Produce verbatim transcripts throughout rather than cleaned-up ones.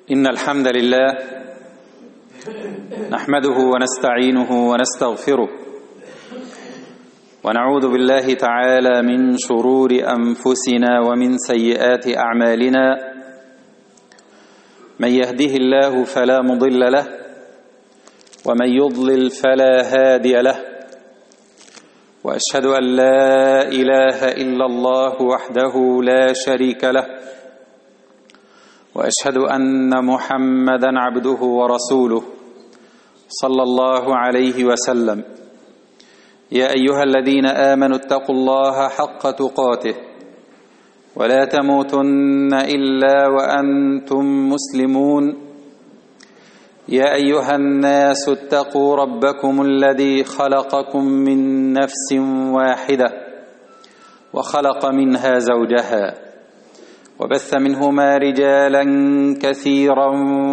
إن الحمد لله نحمده ونستعينه ونستغفره ونعوذ بالله تعالى من شرور أنفسنا ومن سيئات أعمالنا. من يهده الله فلا مضل له ومن يضلل فلا هادي له، وأشهد أن لا إله إلا الله وحده لا شريك له، وأشهد أن محمدًا عبده ورسوله صلى الله عليه وسلم. يا أيها الذين آمنوا اتقوا الله حق تقاته ولا تموتن إلا وأنتم مسلمون. يا أيها الناس اتقوا ربكم الذي خلقكم من نفس واحدة وخلق منها زوجها وبث منهما رجالا كثيرا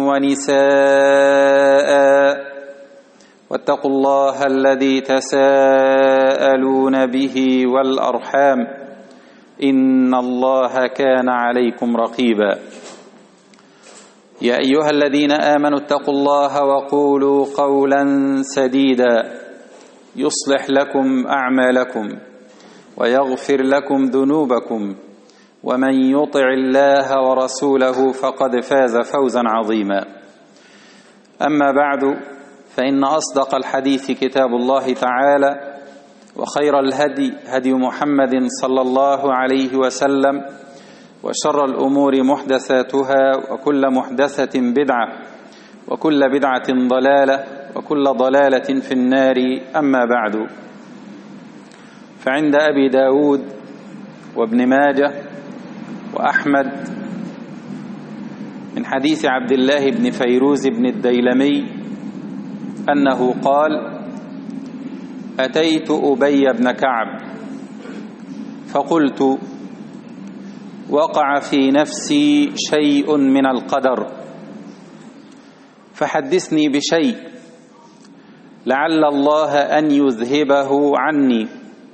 ونساء، واتقوا الله الذي تساءلون به والأرحام إن الله كان عليكم رقيبا. يا أيها الذين آمنوا اتقوا الله وقولوا قولا سديدا يصلح لكم أعمالكم ويغفر لكم ذنوبكم، ومن يطع الله ورسوله فقد فاز فوزا عظيما. أما بعد، فإن أصدق الحديث كتاب الله تعالى، وخير الهدي هدي محمد صلى الله عليه وسلم، وشر الأمور محدثاتها، وكل محدثة بدعة، وكل بدعة ضلالة، وكل ضلالة في النار. أما بعد، فعند أبي داود وابن ماجه وأحمد من حديث عبد الله بن فيروز بن الديلمي أنه قال: أتيت أبي بن كعب فقلت: وقع في نفسي شيء من القدر، فحدثني بشيء لعل الله أن يذهبه عني.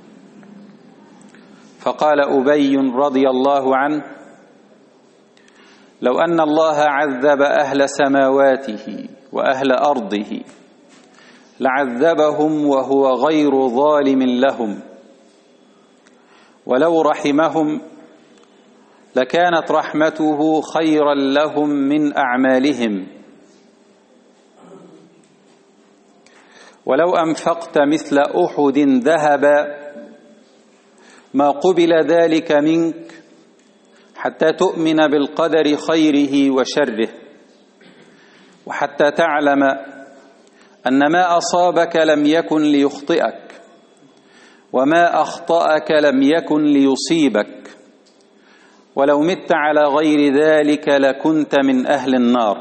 فقال أبي رضي الله عنه: لو أن الله عذب أهل سماواته وأهل أرضه لعذبهم وهو غير ظالم لهم، ولو رحمهم لكانت رحمته خيرا لهم من أعمالهم، ولو أنفقت مثل أحد ذهبا ما قبل ذلك منك حتى تؤمن بالقدر خيره وشره، وحتى تعلم أن ما أصابك لم يكن ليخطئك، وما أخطأك لم يكن ليصيبك، ولو مت على غير ذلك لكنت من أهل النار.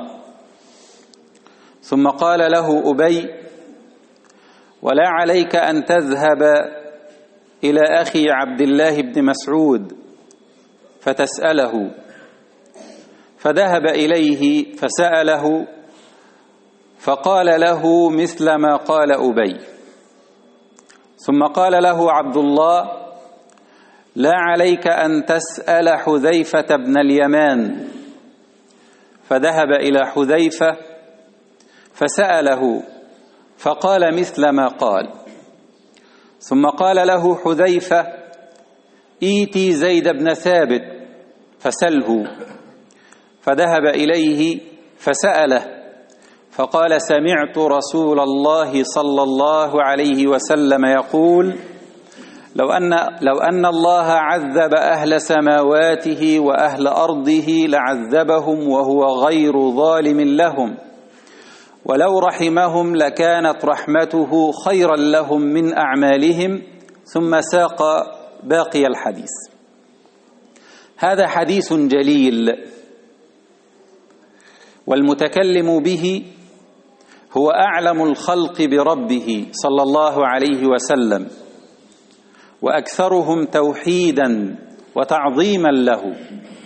ثم قال له أبي: ولا عليك أن تذهب إلى أخي عبد الله بن مسعود فتسأله. فذهب إليه فسأله، فقال له مثل ما قال أبي. ثم قال له عبد الله: لا عليك أن تسأل حذيفة بن اليمان. فذهب إلى حذيفة فسأله، فقال مثل ما قال. ثم قال له حذيفة: إيتي زيد بن ثابت فسله. فذهب إليه فسأله، فقال: سمعت رسول الله صلى الله عليه وسلم يقول: لو أن, لو أن الله عذب أهل سماواته وأهل أرضه لعذبهم وهو غير ظالم لهم، ولو رحمهم لكانت رحمته خيرا لهم من أعمالهم. ثم ساق باقي الحديث. هذا حديث جليل، والمتكلم به هو أعلم الخلق بربه صلى الله عليه وسلم، وأكثرهم توحيدا وتعظيما له.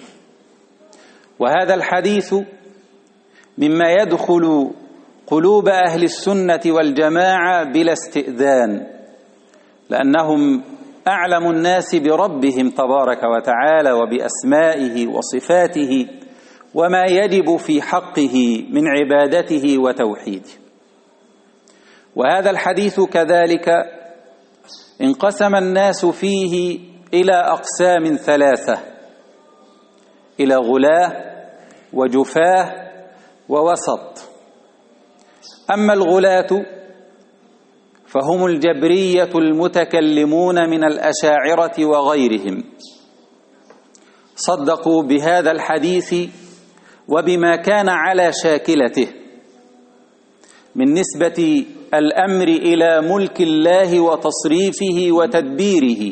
وهذا الحديث مما يدخل قلوب أهل السنة والجماعة بلا استئذان، لأنهم أعلم الناس بربهم تبارك وتعالى وبأسمائه وصفاته وما يجب في حقه من عبادته وتوحيده. وهذا الحديث كذلك انقسم الناس فيه إلى أقسام ثلاثة: إلى غلاة وجفاه ووسط. أما الغلاة فهم الجبرية المتكلمون من الأشاعرة وغيرهم، صدقوا بهذا الحديث وبما كان على شاكلته من نسبة الأمر إلى ملك الله وتصريفه وتدبيره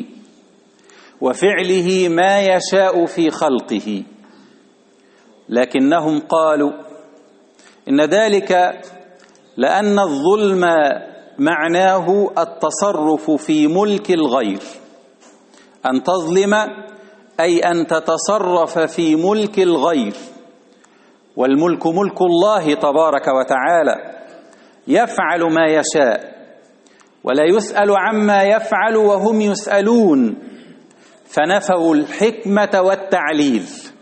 وفعله ما يشاء في خلقه، لكنهم قالوا إن ذلك لأن الظلم معناه التصرف في ملك الغير. أن تظلم أي أن تتصرف في ملك الغير، والملك ملك الله تبارك وتعالى، يفعل ما يشاء ولا يسأل عما يفعل وهم يسألون، فنفوا الحكمة والتعليل،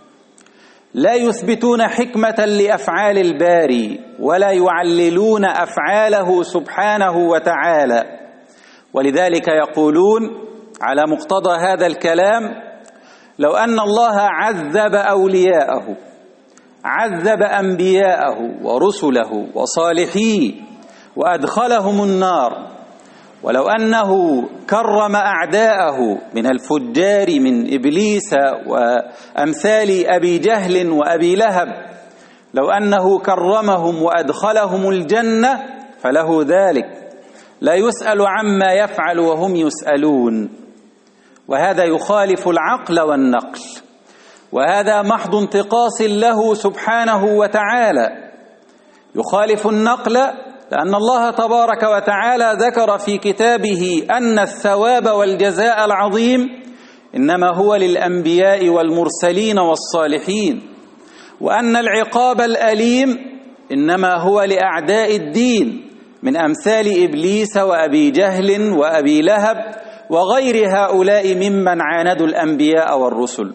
لا يثبتون حكمة لأفعال الباري ولا يعللون أفعاله سبحانه وتعالى. ولذلك يقولون على مقتضى هذا الكلام: لو أن الله عذب أولياءه، عذب أنبياءه ورسله وصالحيه وأدخلهم النار، ولو أنه كرم أعداءه من الفجار من إبليس وأمثال أبي جهل وأبي لهب، لو أنه كرمهم وأدخلهم الجنة فله ذلك، لا يسأل عما يفعل وهم يسألون. وهذا يخالف العقل والنقل، وهذا محض انتقاص له سبحانه وتعالى. يخالف النقل لأن الله تبارك وتعالى ذكر في كتابه أن الثواب والجزاء العظيم إنما هو للأنبياء والمرسلين والصالحين، وأن العقاب الأليم إنما هو لأعداء الدين من أمثال إبليس وأبي جهل وأبي لهب وغير هؤلاء ممن عاندوا الأنبياء والرسل.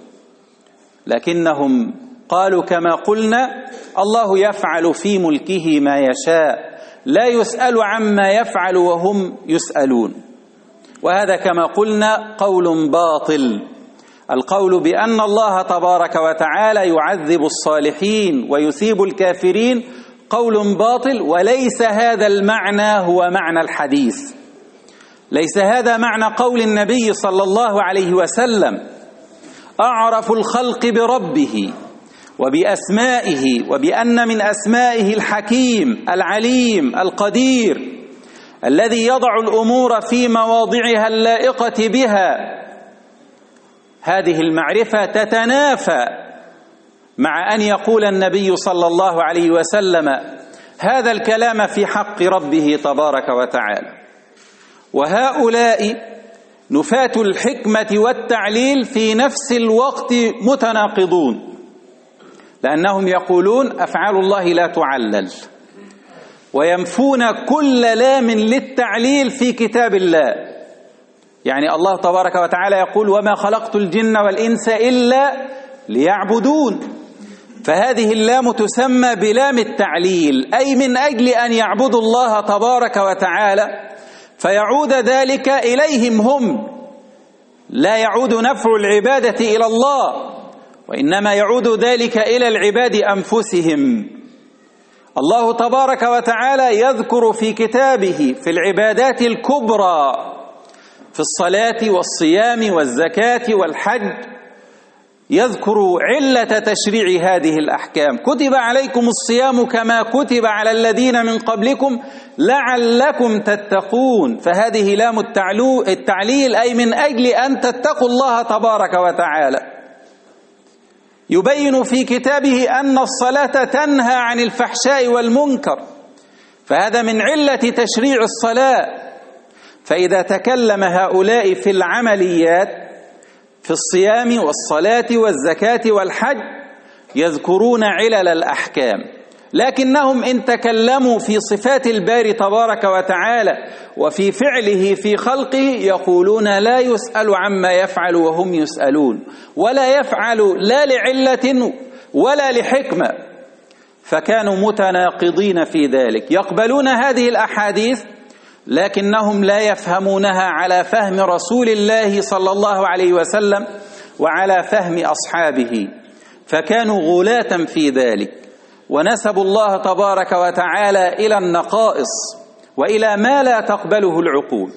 لكنهم قالوا كما قلنا: الله يفعل في ملكه ما يشاء، لا يسأل عما يفعل وهم يسألون. وهذا كما قلنا قول باطل. القول بأن الله تبارك وتعالى يعذب الصالحين ويثيب الكافرين قول باطل، وليس هذا المعنى هو معنى الحديث، ليس هذا معنى قول النبي صلى الله عليه وسلم: أعرف الخلق بربه وبأسمائه، وبأن من أسمائه الحكيم العليم القدير الذي يضع الأمور في مواضعها اللائقة بها. هذه المعرفة تتنافى مع أن يقول النبي صلى الله عليه وسلم هذا الكلام في حق ربه تبارك وتعالى. وهؤلاء نفاة الحكمة والتعليل في نفس الوقت متناقضون، لأنهم يقولون أفعال الله لا تعلل، وينفون كل لام للتعليل في كتاب الله. يعني الله تبارك وتعالى يقول: وما خلقت الجن والإنس إلا ليعبدون، فهذه اللام تسمى بلام التعليل، أي من أجل أن يعبدوا الله تبارك وتعالى، فيعود ذلك إليهم هم، لا يعود نفع العبادة إلى الله، وإنما يعود ذلك إلى العباد أنفسهم. الله تبارك وتعالى يذكر في كتابه في العبادات الكبرى في الصلاة والصيام والزكاة والحج، يذكر علة تشريع هذه الأحكام: كتب عليكم الصيام كما كتب على الذين من قبلكم لعلكم تتقون. فهذه لام التعليل، أي من أجل أن تتقوا الله تبارك وتعالى. يبين في كتابه أن الصلاة تنهى عن الفحشاء والمنكر، فهذا من علة تشريع الصلاة. فإذا تكلم هؤلاء في العمليات في الصيام والصلاة والزكاة والحج يذكرون علل الأحكام، لكنهم إن تكلموا في صفات الباري تبارك وتعالى وفي فعله في خلقه يقولون لا يسأل عما يفعل وهم يسألون، ولا يفعل لا لعلة ولا لحكمة، فكانوا متناقضين في ذلك، يقبلون هذه الأحاديث لكنهم لا يفهمونها على فهم رسول الله صلى الله عليه وسلم وعلى فهم أصحابه، فكانوا غلاة في ذلك، ونسبوا الله تبارك وتعالى إلى النقائص وإلى ما لا تقبله العقول.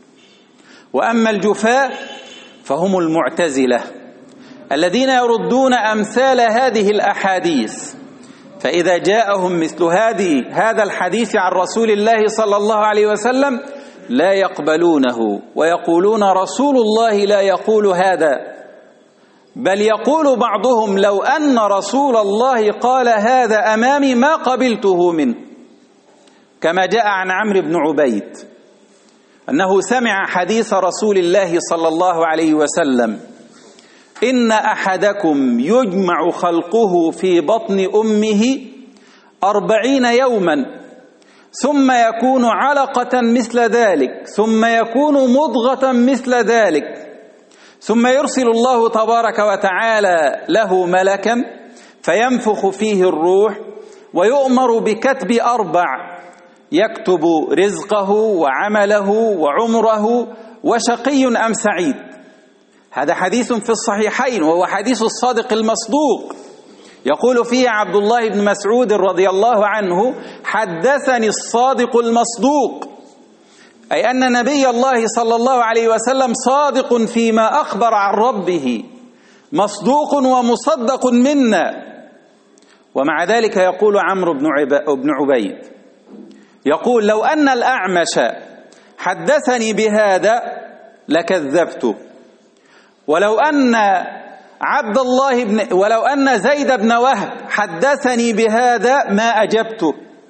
وأما الجفاة فهم المعتزلة الذين يردون أمثال هذه الأحاديث، فإذا جاءهم مثل هذه هذا الحديث عن رسول الله صلى الله عليه وسلم لا يقبلونه، ويقولون رسول الله لا يقول هذا، بل يقول بعضهم لو أن رسول الله قال هذا أمامي ما قبلته منه، كما جاء عن عمرو بن عبيد أنه سمع حديث رسول الله صلى الله عليه وسلم: إن أحدكم يجمع خلقه في بطن أمه أربعين يوما ثم يكون علقة مثل ذلك ثم يكون مضغة مثل ذلك ثم يرسل الله تبارك وتعالى له ملكا فينفخ فيه الروح ويؤمر بكتب أربع، يكتب رزقه وعمله وعمره وشقي أم سعيد. هذا حديث في الصحيحين، وهو حديث الصادق المصدوق، يقول فيه عبد الله بن مسعود رضي الله عنه: حدثني الصادق المصدوق، أي أن نبي الله صلى الله عليه وسلم صادق فيما أخبر عن ربه، مصدوق ومصدق منا. ومع ذلك يقول عمرو بن عبيد، يقول: لو أن الأعمش حدثني بهذا لكذبته، ولو أن عبد الله بن ولو أن زيد بن وهب حدثني بهذا ما أجبته،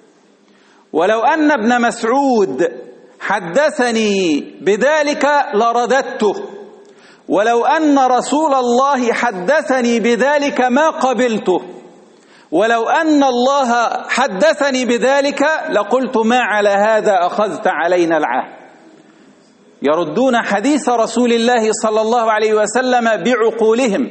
ولو أن ابن مسعود حدثني بذلك لرددته، ولو أن رسول الله حدثني بذلك ما قبلته، ولو أن الله حدثني بذلك لقلت ما على هذا أخذت علينا العهد. يردون حديث رسول الله صلى الله عليه وسلم بعقولهم،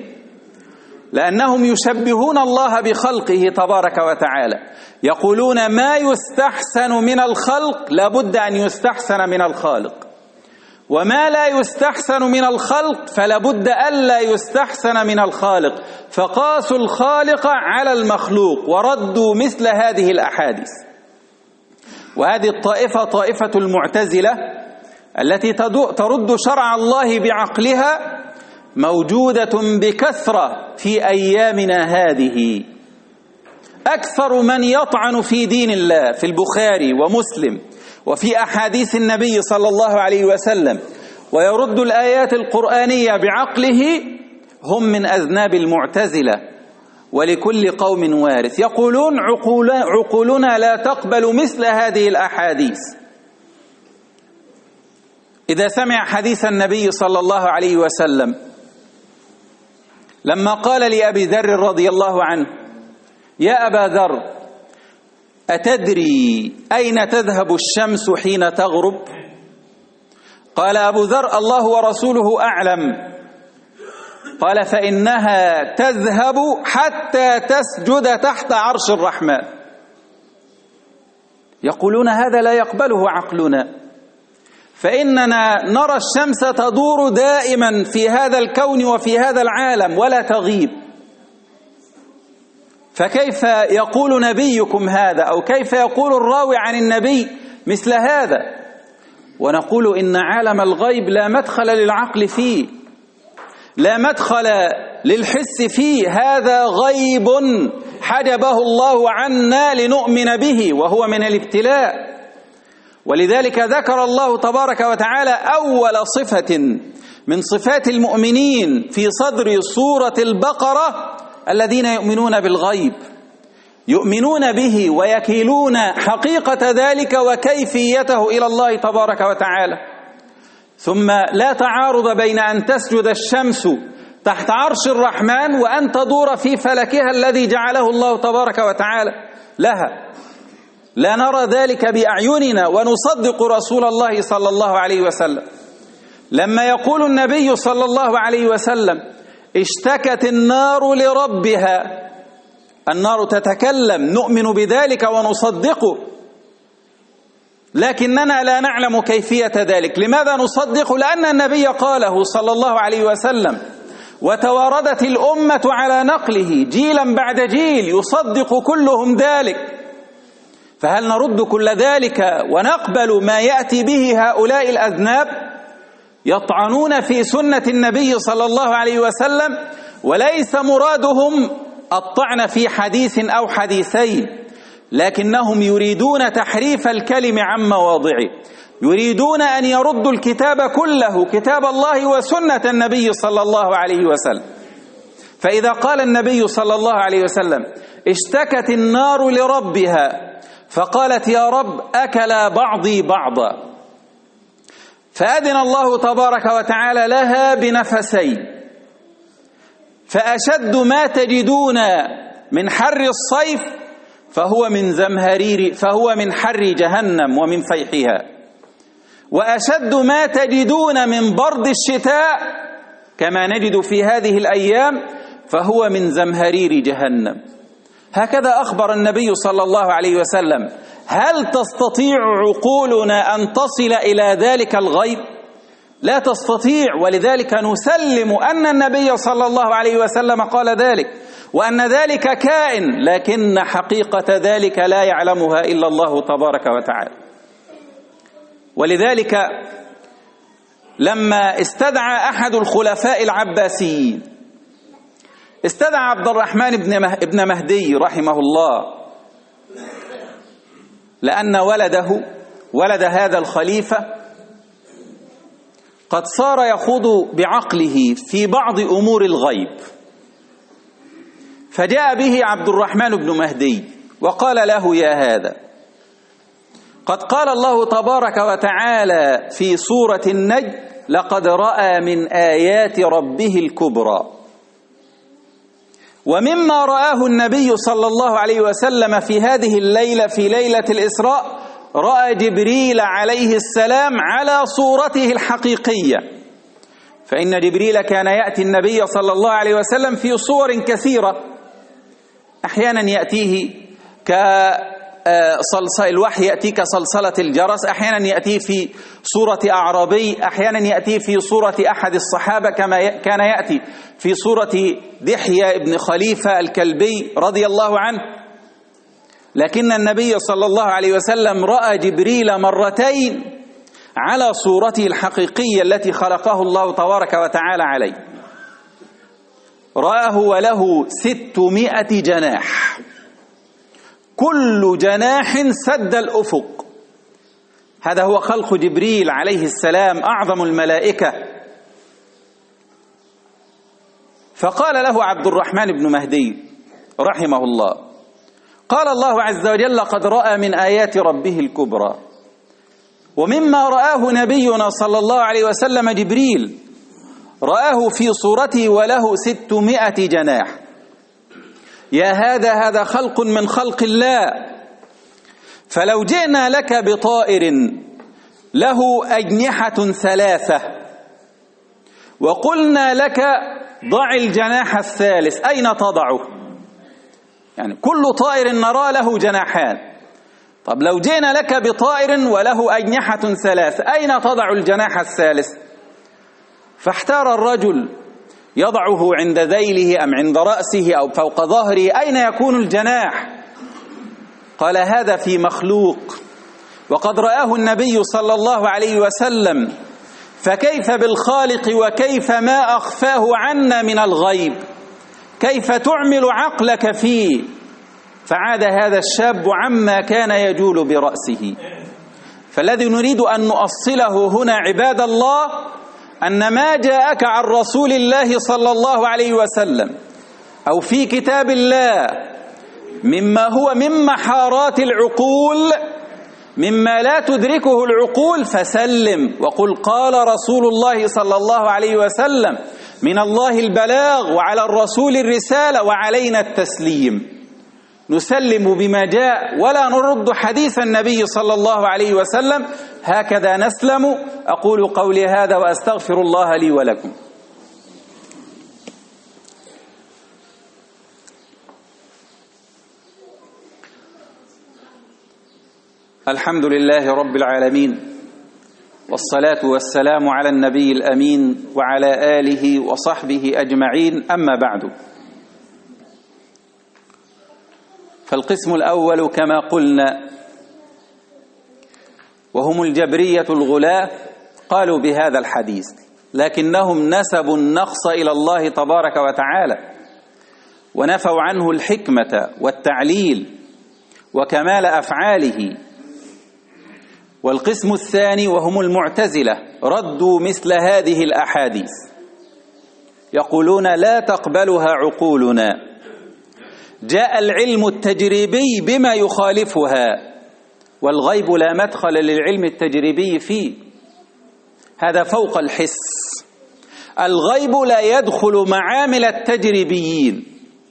لأنهم يشبهون الله بخلقه تبارك وتعالى، يقولون ما يستحسن من الخلق لابد أن يستحسن من الخالق، وما لا يستحسن من الخلق فلابد ألا يستحسن من الخالق، فقاسوا الخالق على المخلوق وردوا مثل هذه الأحاديث. وهذه الطائفة طائفة المعتزلة التي ترد شرع الله بعقلها موجودة بكثرة في أيامنا هذه. أكثر من يطعن في دين الله في البخاري ومسلم وفي أحاديث النبي صلى الله عليه وسلم ويرد الآيات القرآنية بعقله هم من أذناب المعتزلة. ولكل قوم وارث، يقولون عقولنا لا تقبل مثل هذه الأحاديث. إذا سمع حديث النبي صلى الله عليه وسلم لما قال لأبي ذر رضي الله عنه: يا أبا ذر أتدري أين تذهب الشمس حين تغرب؟ قال أبو ذر: الله ورسوله أعلم. قال: فإنها تذهب حتى تسجد تحت عرش الرحمن. يقولون هذا لا يقبله عقلنا، فإننا نرى الشمس تدور دائما في هذا الكون وفي هذا العالم ولا تغيب، فكيف يقول نبيكم هذا، أو كيف يقول الراوي عن النبي مثل هذا؟ ونقول إن عالم الغيب لا مدخل للعقل فيه، لا مدخل للحس فيه، هذا غيب حجبه الله عنا لنؤمن به، وهو من الابتلاء. ولذلك ذكر الله تبارك وتعالى أول صفة من صفات المؤمنين في صدر سورة البقرة: الذين يؤمنون بالغيب، يؤمنون به ويكيلون حقيقة ذلك وكيفيته إلى الله تبارك وتعالى. ثم لا تعارض بين أن تسجد الشمس تحت عرش الرحمن وأن تدور في فلكها الذي جعله الله تبارك وتعالى لها، لا نرى ذلك بأعيننا ونصدق رسول الله صلى الله عليه وسلم. لما يقول النبي صلى الله عليه وسلم: اشتكت النار لربها، النار تتكلم نؤمن بذلك ونصدقه، لكننا لا نعلم كيفية ذلك. لماذا نصدق؟ لأن النبي قاله صلى الله عليه وسلم، وتواردت الأمة على نقله جيلا بعد جيل يصدق كلهم ذلك. فهل نرد كل ذلك ونقبل ما يأتي به هؤلاء الأذناب يطعنون في سنة النبي صلى الله عليه وسلم، وليس مرادهم الطعن في حديث أو حديثين، لكنهم يريدون تحريف الكلم عن مواضعه، يريدون أن يردوا الكتاب كله، كتاب الله وسنة النبي صلى الله عليه وسلم. فإذا قال النبي صلى الله عليه وسلم: اشتكت النار لربها فقالت يا رب أكل بعضي بعضا، فأذن الله تبارك وتعالى لها بنفسين، فأشد ما تجدون من حر الصيف فهو من زمهرير فهو من حر جهنم ومن فيحها، وأشد ما تجدون من برد الشتاء كما نجد في هذه الأيام فهو من زمهرير جهنم. هكذا أخبر النبي صلى الله عليه وسلم. هل تستطيع عقولنا أن تصل إلى ذلك الغيب؟ لا تستطيع، ولذلك نسلم أن النبي صلى الله عليه وسلم قال ذلك، وأن ذلك كائن، لكن حقيقة ذلك لا يعلمها إلا الله تبارك وتعالى. ولذلك لما استدعى أحد الخلفاء العباسيين، استدعى عبد الرحمن بن مهدي رحمه الله، لأن ولده ولد هذا الخليفة قد صار يخوض بعقله في بعض أمور الغيب، فجاء به عبد الرحمن بن مهدي وقال له: يا هذا، قد قال الله تبارك وتعالى في سورة النجم: لقد رأى من آيات ربه الكبرى. ومما رآه النبي صلى الله عليه وسلم في هذه الليلة، في ليلة الإسراء، رأى جبريل عليه السلام على صورته الحقيقية، فإن جبريل كان يأتي النبي صلى الله عليه وسلم في صور كثيرة، أحيانا يأتيه كصلصال الوحي، يأتي كصلصلة الجرس، أحيانا يأتي في صورة أعرابي، أحيانا يأتي في صورة أحد الصحابة كما كان يأتي في صورة دحية بن خليفة الكلبي رضي الله عنه. لكن النبي صلى الله عليه وسلم رأى جبريل مرتين على صورته الحقيقية التي خلقه الله تبارك وتعالى عليه. رآه وله ستمائة جناح، كل جناح سد الأفق. هذا هو خلق جبريل عليه السلام، أعظم الملائكة. فقال له عبد الرحمن بن مهدي رحمه الله: قال الله عز وجل: قد رأى من آيات ربه الكبرى. ومما رآه نبينا صلى الله عليه وسلم جبريل، رآه في صورته وله ستمائة جناح. يا هذا، هذا خلق من خلق الله. فلو جئنا لك بطائر له أجنحة ثلاثة وقلنا لك ضع الجناح الثالث، أين تضعه؟ يعني كل طائر نرى له جناحان. طب لو جئنا لك بطائر وله أجنحة ثلاثة، أين تضع الجناح الثالث؟ فاحتار الرجل، يضعه عند ذيله أم عند رأسه أو فوق ظهره، أين يكون الجناح؟ قال: هذا في مخلوق، وقد رآه النبي صلى الله عليه وسلم، فكيف بالخالق وكيف ما أخفاه عنا من الغيب؟ كيف تعمل عقلك فيه؟ فعاد هذا الشاب عما كان يجول برأسه. فالذي نريد أن نؤصله هنا عباد الله، أن ما جاءك عن رسول الله صلى الله عليه وسلم أو في كتاب الله مما هو من محارات العقول، مما لا تدركه العقول، فسلم وقل: قال رسول الله صلى الله عليه وسلم، من الله البلاغ وعلى الرسول الرسالة وعلينا التسليم. نسلم بما جاء ولا نرد حديث النبي صلى الله عليه وسلم، هكذا نسلم. أقول قولي هذا وأستغفر الله لي ولكم. الحمد لله رب العالمين، والصلاة والسلام على النبي الأمين وعلى آله وصحبه أجمعين، أما بعد. فالقسم الأول كما قلنا وهم الجبرية الغلاة قالوا بهذا الحديث، لكنهم نسبوا النقص إلى الله تبارك وتعالى ونفوا عنه الحكمة والتعليل وكمال أفعاله. والقسم الثاني وهم المعتزلة ردوا مثل هذه الأحاديث، يقولون لا تقبلها عقولنا، جاء العلم التجريبي بما يخالفها، والغيب لا مدخل للعلم التجريبي فيه، هذا فوق الحس. الغيب لا يدخل معامل التجريبيين،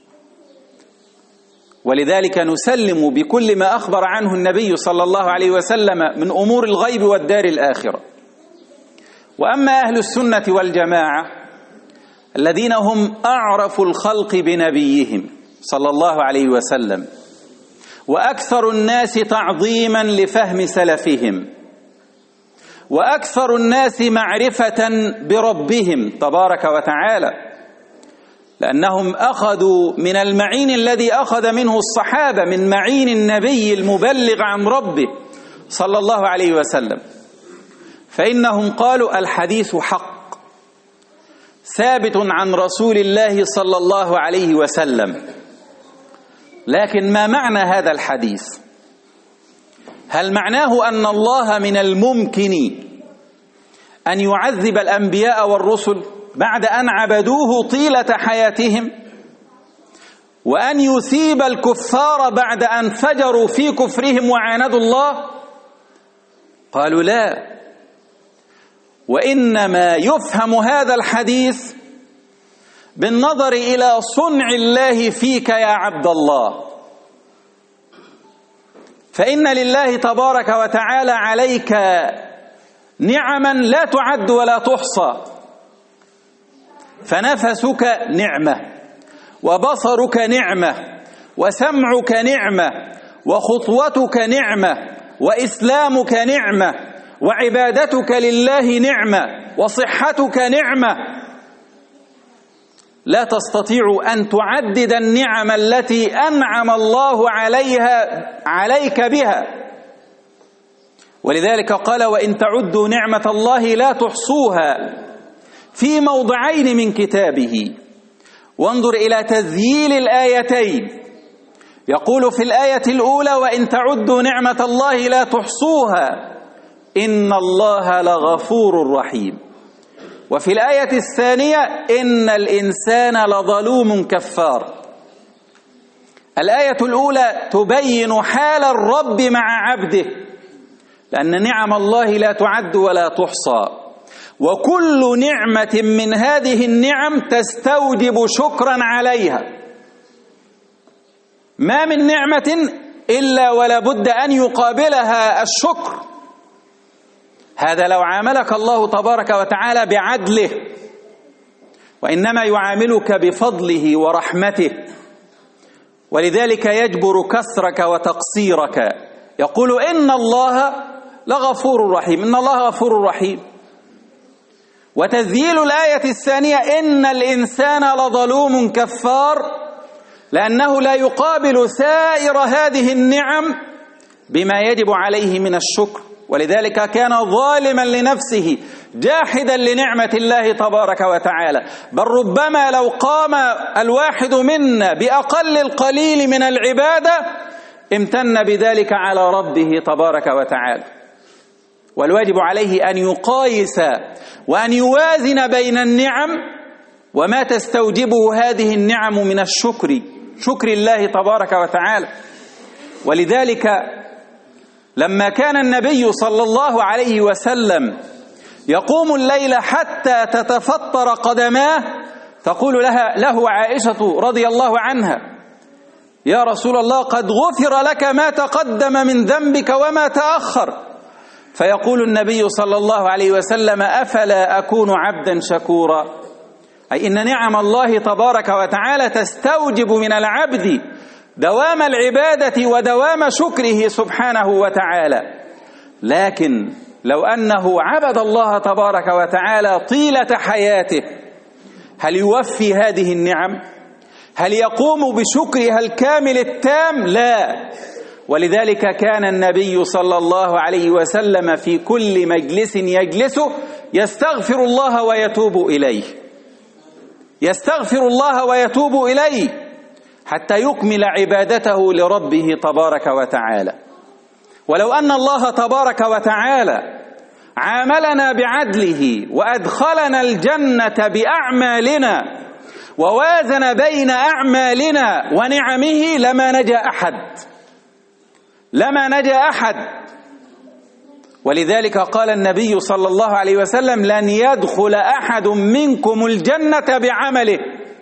ولذلك نسلم بكل ما أخبر عنه النبي صلى الله عليه وسلم من أمور الغيب والدار الآخرة. وأما أهل السنة والجماعة الذين هم أعرف الخلق بنبيهم صلى الله عليه وسلم وأكثر الناس تعظيما لفهم سلفهم وأكثر الناس معرفة بربهم تبارك وتعالى، لأنهم أخذوا من المعين الذي أخذ منه الصحابة من معين النبي المبلغ عن ربه صلى الله عليه وسلم، فإنهم قالوا الحديث حق ثابت عن رسول الله صلى الله عليه وسلم. لكن ما معنى هذا الحديث؟ هل معناه أن الله من الممكن أن يعذب الأنبياء والرسل بعد أن عبدوه طيلة حياتهم، وأن يثيب الكفار بعد أن فجروا في كفرهم وعاندوا الله؟ قالوا لا، وإنما يفهم هذا الحديث بالنظر إلى صنع الله فيك يا عبد الله، فإن لله تبارك وتعالى عليك نعما لا تعد ولا تحصى، فنفسك نعمة، وبصرك نعمة، وسمعك نعمة، وخطوتك نعمة، وإسلامك نعمة، وعبادتك لله نعمة، وصحتك نعمة. لا تستطيع أن تعدد النعم التي أنعم الله عليها عليك بها، ولذلك قال وإن تعدوا نعمة الله لا تحصوها في موضعين من كتابه. وانظر إلى تذييل الآيتين، يقول في الآية الأولى وإن تعدوا نعمة الله لا تحصوها إن الله لغفور رحيم، وفي الآية الثانية إن الإنسان لظلوم كفار. الآية الأولى تبين حال الرب مع عبده، لأن نعم الله لا تعد ولا تحصى، وكل نعمة من هذه النعم تستوجب شكرا عليها. ما من نعمة إلا ولا بد أن يقابلها الشكر. هذا لو عاملك الله تبارك وتعالى بعدله، وإنما يعاملك بفضله ورحمته، ولذلك يجبر كسرك وتقصيرك، يقول إن الله لغفور رحيم، إن الله غفور رحيم. وتذييل الآية الثانية إن الإنسان لظلوم كفار، لأنه لا يقابل سائر هذه النعم بما يجب عليه من الشكر، ولذلك كان ظالما لنفسه جاحدا لنعمة الله تبارك وتعالى. بل ربما لو قام الواحد منا بأقل القليل من العبادة امتن بذلك على ربه تبارك وتعالى. والواجب عليه أن يقايس وأن يوازن بين النعم وما تستوجبه هذه النعم من الشكر، شكر الله تبارك وتعالى. ولذلك لما كان النبي صلى الله عليه وسلم يقوم الليل حتى تتفطر قدماه، تقول لها له عائشة رضي الله عنها يا رسول الله قد غفر لك ما تقدم من ذنبك وما تأخر، فيقول النبي صلى الله عليه وسلم أفلا أكون عبدا شكورا، أي إن نعم الله تبارك وتعالى تستوجب من العبد دوام العبادة ودوام شكره سبحانه وتعالى. لكن لو أنه عبد الله تبارك وتعالى طيلة حياته هل يوفي هذه النعم؟ هل يقوم بشكرها الكامل التام؟ لا. ولذلك كان النبي صلى الله عليه وسلم في كل مجلس يجلسه يستغفر الله ويتوب إليه، يستغفر الله ويتوب إليه حتى يكمل عبادته لربه تبارك وتعالى. ولو أن الله تبارك وتعالى عاملنا بعدله وأدخلنا الجنة بأعمالنا ووازن بين أعمالنا ونعمه لما نجا أحد، لما نجا أحد. ولذلك قال النبي صلى الله عليه وسلم: لن يدخل أحد منكم الجنة بعمله.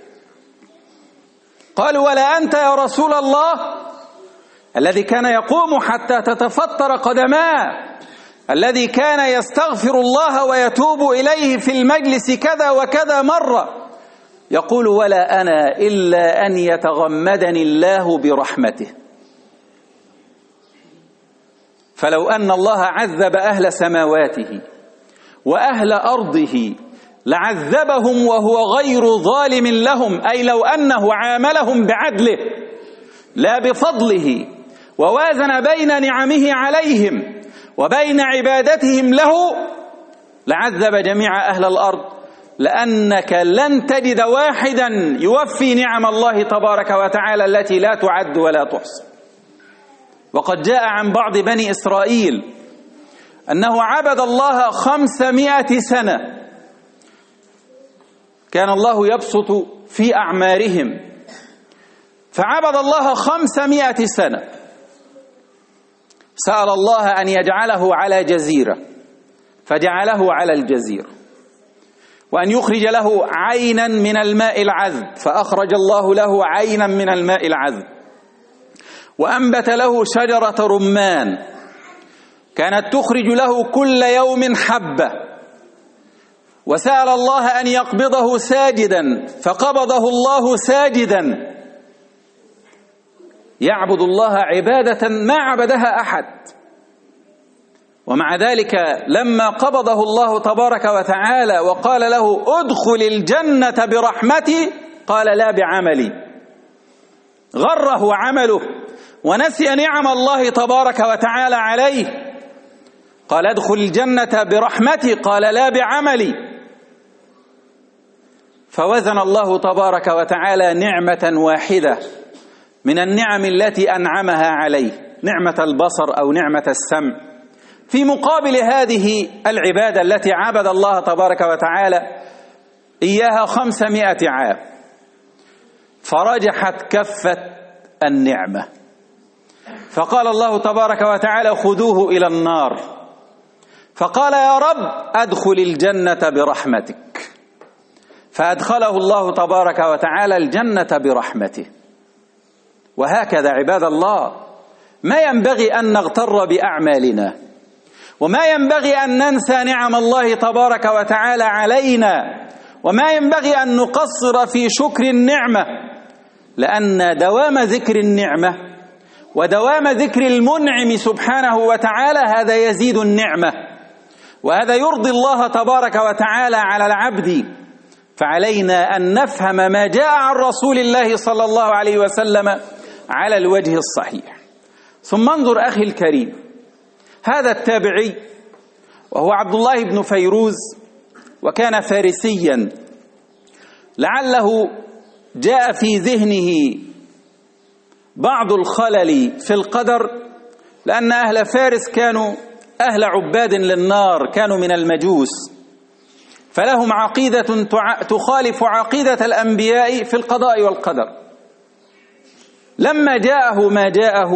قالوا: ولا أنت يا رسول الله؟ الذي كان يقوم حتى تتفطر قدماه، الذي كان يستغفر الله ويتوب إليه في المجلس كذا وكذا مرة، يقول: ولا أنا إلا أن يتغمدني الله برحمته. فلو أن الله عذب أهل سماواته وأهل أرضه لعذبهم وهو غير ظالم لهم، أي لو أنه عاملهم بعدله لا بفضله ووازن بين نعمه عليهم وبين عبادتهم له لعذب جميع أهل الأرض، لأنك لن تجد واحدا يوفي نعم الله تبارك وتعالى التي لا تعد ولا تحصى. وقد جاء عن بعض بني إسرائيل أنه عبد الله خمسمائة سنة، كان الله يبسط في أعمارهم، فعبد الله خمسمائة سنة. سأل الله أن يجعله على جزيرة فجعله على الجزيرة، وأن يخرج له عينا من الماء العذب فأخرج الله له عينا من الماء العذب، وأنبت له شجرة رمان كانت تخرج له كل يوم حبة، وسأل الله أن يقبضه ساجدا فقبضه الله ساجدا، يعبد الله عبادة ما عبدها أحد. ومع ذلك لما قبضه الله تبارك وتعالى وقال له: ادخل الجنة برحمتي، قال: لا بعملي. غره عمله ونسي نعم الله تبارك وتعالى عليه، قال: ادخل الجنة برحمتي، قال: لا بعملي. فوزن الله تبارك وتعالى نعمة واحدة من النعم التي أنعمها عليه، نعمة البصر أو نعمة السمع، في مقابل هذه العبادة التي عبد الله تبارك وتعالى إياها خمسمائة عام، فرجحت كفة النعمة، فقال الله تبارك وتعالى: خذوه إلى النار، فقال: يا رب أدخل الجنة برحمتك، فأدخله الله تبارك وتعالى الجنة برحمته. وهكذا عباد الله ما ينبغي أن نغتر بأعمالنا، وما ينبغي أن ننسى نعم الله تبارك وتعالى علينا، وما ينبغي أن نقصر في شكر النعمة، لأن دوام ذكر النعمة ودوام ذكر المنعم سبحانه وتعالى هذا يزيد النعمة، وهذا يرضي الله تبارك وتعالى على العبد. فعلينا أن نفهم ما جاء عن رسول الله صلى الله عليه وسلم على الوجه الصحيح. ثم انظر أخي الكريم، هذا التابعي وهو عبد الله بن فيروز، وكان فارسيا، لعله جاء في ذهنه بعض الخلل في القدر، لأن أهل فارس كانوا أهل عباد للنار، كانوا من المجوس، فلهم عقيدة تخالف عقيدة الأنبياء في القضاء والقدر. لما جاءه ما جاءه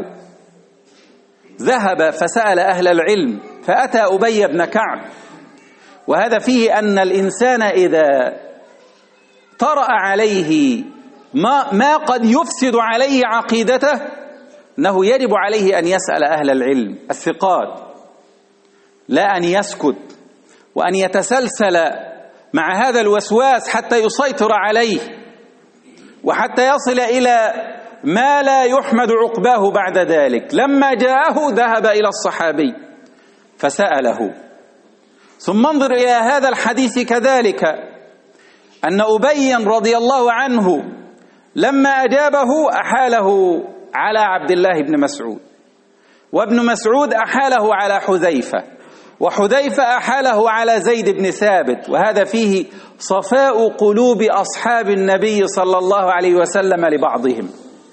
ذهب فسأل أهل العلم، فأتى أبي بن كعب، وهذا فيه أن الإنسان إذا طرأ عليه ما, ما قد يفسد عليه عقيدته أنه يجب عليه أن يسأل أهل العلم الثقات، لا أن يسكت وأن يتسلسل مع هذا الوسواس حتى يسيطر عليه وحتى يصل إلى ما لا يحمد عقباه بعد ذلك. لما جاءه ذهب إلى الصحابي فسأله. ثم انظر إلى هذا الحديث كذلك أن أبي رضي الله عنه لما أجابه أحاله على عبد الله بن مسعود، وابن مسعود أحاله على حذيفة، وحذيفة أحاله على زيد بن ثابت. وهذا فيه صفاء قلوب أصحاب النبي صلى الله عليه وسلم لبعضهم.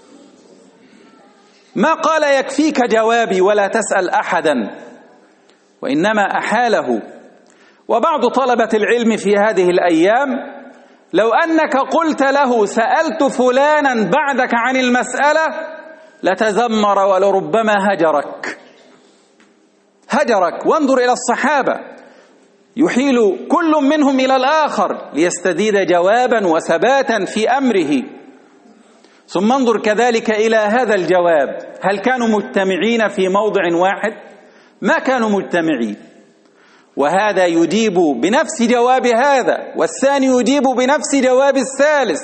ما قال يكفيك جوابي ولا تسأل أحدا، وإنما أحاله. وبعض طلبة العلم في هذه الأيام لو أنك قلت له سألت فلانا بعدك عن المسألة لتذمر ولربما هجرك هجرك وانظر إلى الصحابة، يحيل كل منهم إلى الآخر ليستزيد جوابا وثباتا في أمره. ثم انظر كذلك إلى هذا الجواب، هل كانوا مجتمعين في موضع واحد؟ ما كانوا مجتمعين. وهذا يجيب بنفس جواب هذا، والثاني يجيب بنفس جواب الثالث،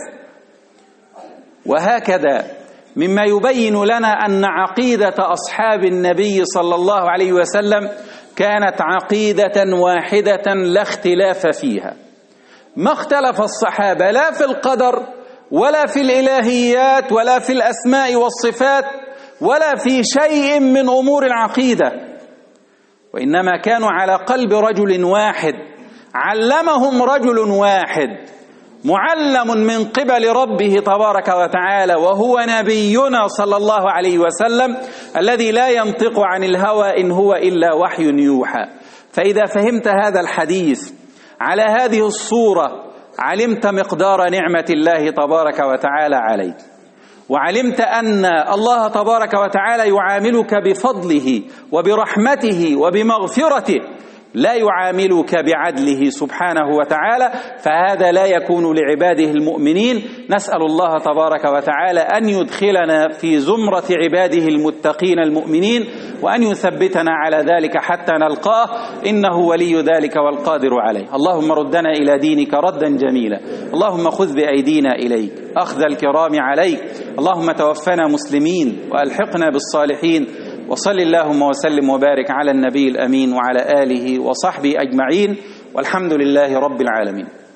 وهكذا، مما يبين لنا أن عقيدة أصحاب النبي صلى الله عليه وسلم كانت عقيدة واحدة لا اختلاف فيها. ما اختلف الصحابة لا في القدر ولا في الإلهيات ولا في الأسماء والصفات ولا في شيء من أمور العقيدة، وإنما كانوا على قلب رجل واحد علمهم رجل واحد معلم من قبل ربه تبارك وتعالى، وهو نبينا صلى الله عليه وسلم الذي لا ينطق عن الهوى إن هو إلا وحي يوحى. فإذا فهمت هذا الحديث على هذه الصورة علمت مقدار نعمة الله تبارك وتعالى عليك، وعلمت أن الله تبارك وتعالى يعاملك بفضله وبرحمته وبمغفرته، لا يعاملك بعدله سبحانه وتعالى، فهذا لا يكون لعباده المؤمنين. نسأل الله تبارك وتعالى أن يدخلنا في زمرة عباده المتقين المؤمنين، وأن يثبتنا على ذلك حتى نلقاه، إنه ولي ذلك والقادر عليه. اللهم ردنا إلى دينك ردا جميلا، اللهم خذ بأيدينا إليك أخذ الكرام عليك، اللهم توفنا مسلمين وألحقنا بالصالحين. وصل اللهم وسلم وبارك على النبي الأمين وعلى آله وصحبه أجمعين، والحمد لله رب العالمين.